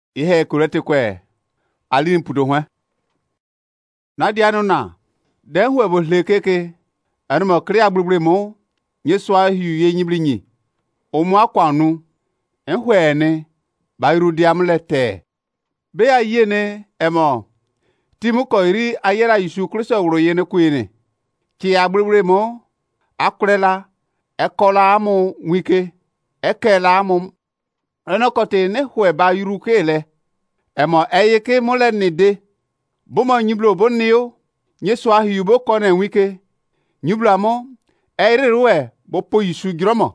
ihe kurete kwe alin pudo hwe na dianu na den hwe bo lekeke anmo kria gbugbure mo nyeswa hiu ye nyiblinyi omu akwanu enhwe ne bayru diamlete be ya yene emo timu ko iri ayera Yesu Kristo wuro yene kuine ki agbugbure mo akurela ekola amu wike ekela amu enokote ne hwe bayru kele emo eyeke mole nide bomo nyiblo bonniyo nyeswa hiu bo kone wike nyibla mo eyrewe bo po Yesu gromo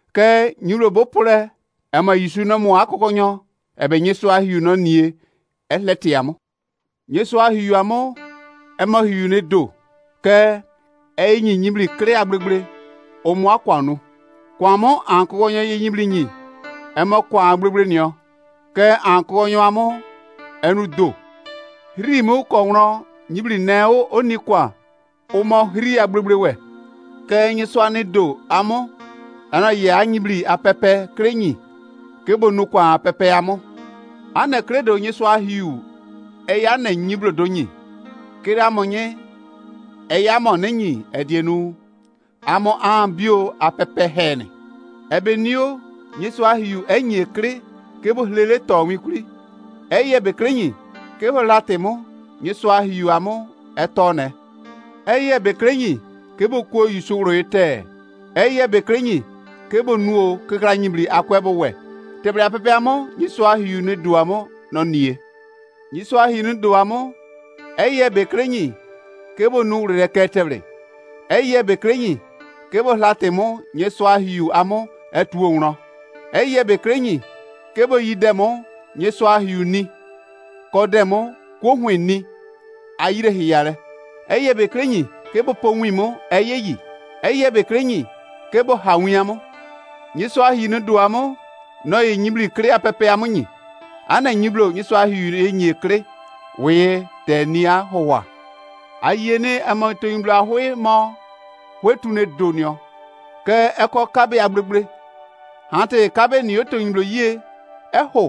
ke nyiblo bo pole ema Yesu no mo akokonyo ebe nyeswa hiu no nie eletiamo nyeswa hiu amo ema hiu ne do ke enyi nyibli kre agbegbre omu akwanu kwamo ankokonyo ye nyibli nyi ema kwa agbegbre nio ke ankokonyo amo enu do rimu konro nyibli neo onikwa omo hiri agbegbre we ke nyeswa ne do amo ana ye anyibli apepe krenyi ke bonu kwa apepe amo ana kredo nyeswa hiu eya na nyiblo donyi kire amonye eya mo nenyi edienu amo ambio apepe hene ebenio nyeswa hiu enyi kre ke bo hlele to wikuri eye be krenyi ke bo latemo nyeswa hiu amo etone eye be krenyi ke bo ko yisuro ite eye be krenyi ke bo nuo ke kra nyibli akwebo we tebre apepe amo nyeswa hiu ne duamo no nie nyeswa hiu ne duamo eye be krenyi ke bo nu re ketebre eye be krenyi ke bo latemo nyeswa hiu amo etuo nro eye be krenyi ke bo yidemo nyeswa hiu ni kodemo ko hwenni ayire hiyare eye be krenyi ke bo ponwimo eyeyi eye be krenyi ke bo hawiamo nyeswa hiu ne duamo no ye nyibli kre apepe amunyi ana nyiblo nyeswa hiu enyi kre we tenia howa ayene amato nyiblo ahwe mo wetune donio ke eko kabe agbegbre hante kabe ni oto nyiblo ye eho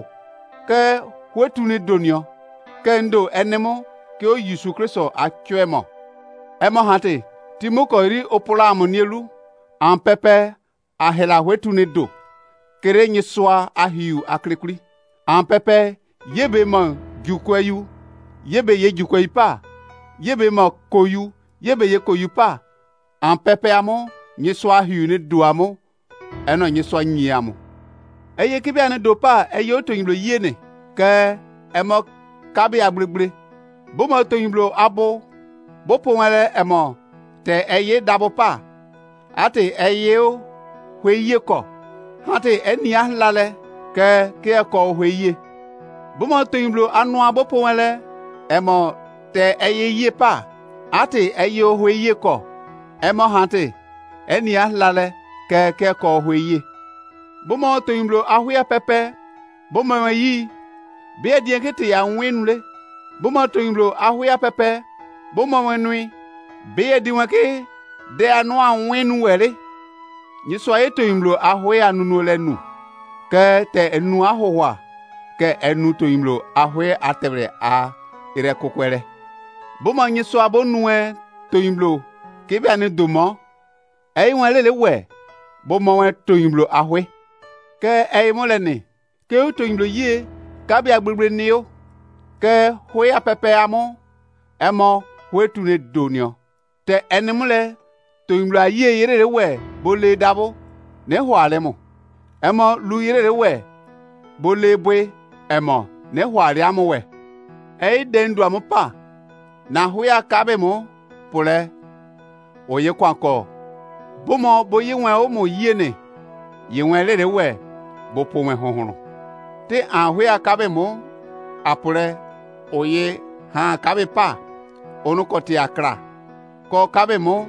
ke wetune donio ke ndo enemo ke o Yesu Kristo atwemo emo hante timoko ri opola amonielu ampepe ahela wetune do kere nyeswa ahiu akrekuri ampepe yebe ma jukwayu yebe ye jukwayi pa yebe ma koyu yebe ye koyu pa ampepe amo nyeswa ahiu ne do amo eno nyeswa nyi amo eye kibe ane do pa eye otoyimlo yene ke emo kabe agbregbre bo ma otoyimlo abo bo ponwele emo te eye dabo pa ate eye o hweye ko hate eni ahlale ke ko hweye bo ma otoyimlo anu abo ponwele emo te eye ye pa ate eye o hweye ko emo hate eni ahlale ke ko hweye bo ma otoyimlo ahwe pepe bo ma yi be adien kete ya nwenule bo ma otoyimlo ahwe pepe bo ma wenui be adien ke de anu anwenu were nyiswa etoyimlo ahwe anunu lenu ke te enu ahowa ke enu toyimlo ahwe atebre a ire kokwere bo ma nyiswa bonue toyimlo ke be ane domo wen lele we bo ma wen toyimlo ahwe ke molene ke toyimlo ye ka be agbegbre niyo ke hwe apepe amo emo hwetune donio te enemule toyimlo aye yere we bo le dabo ne hwale mo emo lu yere we bo le bwe emo ne hwale amo we dendu amo pa na hwe akabe mo pole oye kwanko bomo bo yiwen o mo yene yiwen lere we bo powen hohoro te ahwe akabe mo apure oye ha akabe pa onukoti akra ko kabe mo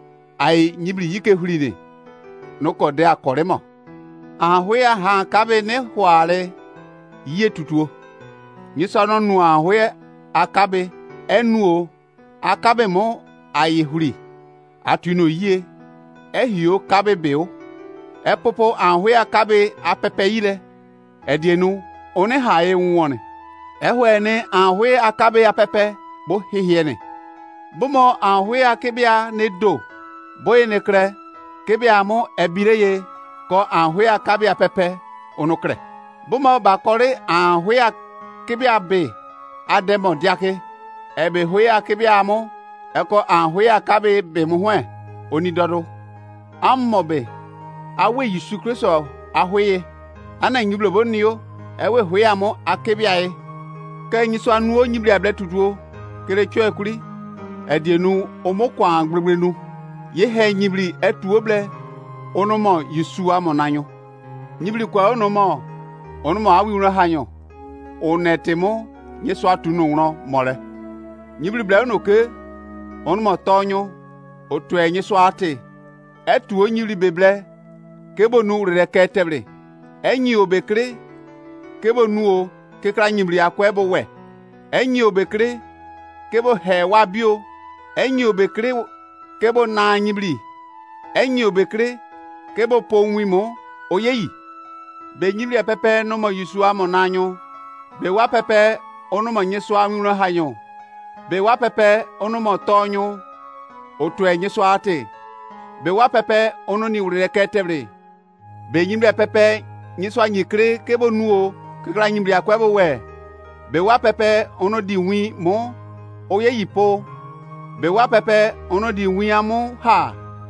ai nyibli yike hulide noko de akore mo ahwe ha akabe ne hwale ye tutuo nyisa no nu ahwe akabe enuo akabe mo ai huli atuno ye ehio kabe beo epopo ahwe akabe apepe ile edienu one hae nwone ehwene anhwe akabe ya pepe bo hihiene bumo anhwe akebia ne do boye ne kre kebia mo ebireye ko anhwe akabe ya pepe onokre bumo bakore anhwe akebia be ademo diake ebe hwe akebia mo eko anhwe akabe be mo hwe onidodo ammobe awe Yesu Kristo ahwe ana nyiblo bonio ewe hwe amo akebia e ka nyiso anu onyibli abletuduo kere twa akuri edienu omokwa gbregbenu ye he nyibli etuo ble onomo Yesu amonanyo nyibli kwa onomo awinro hanyo onetemo nyeso atunu nro more nyibli ble onoke onomo tonyo otu enyeso ate etuo nyibli beble kebo nu reke teble enyi obekre kebo nuo kekra nyibli akwebo we enyi obekre kebo he wabio enyi obekre kebo na nyibli enyi obekre kebo ponwimo oyeyi be nyibli pepe no mo Yesu amonanyo be wa pepe onomo nyeso anwuro hanyo be wa pepe onomo tonyo otu enyeso ate be wa pepe ononi ureke tebre be nyibli pepe nyeso anyikre kebo nuo kekra nyibli akwebo we be wa pepe ono di wi mo oyeyi po be wa pepe ono di wi amu ha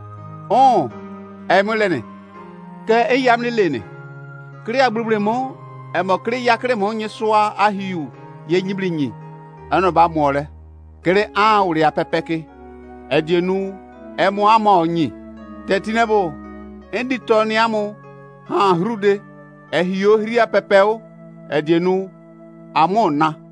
emulene ke eyamle lene kri agbubre mo emo kri yakre mo nyeswa ahiu ye nyibli nyi ano ba moore kri uri apepeke edienu emo ama onyi tetinebo endi toni amu ha hrude ehio hria pepeo edienu amona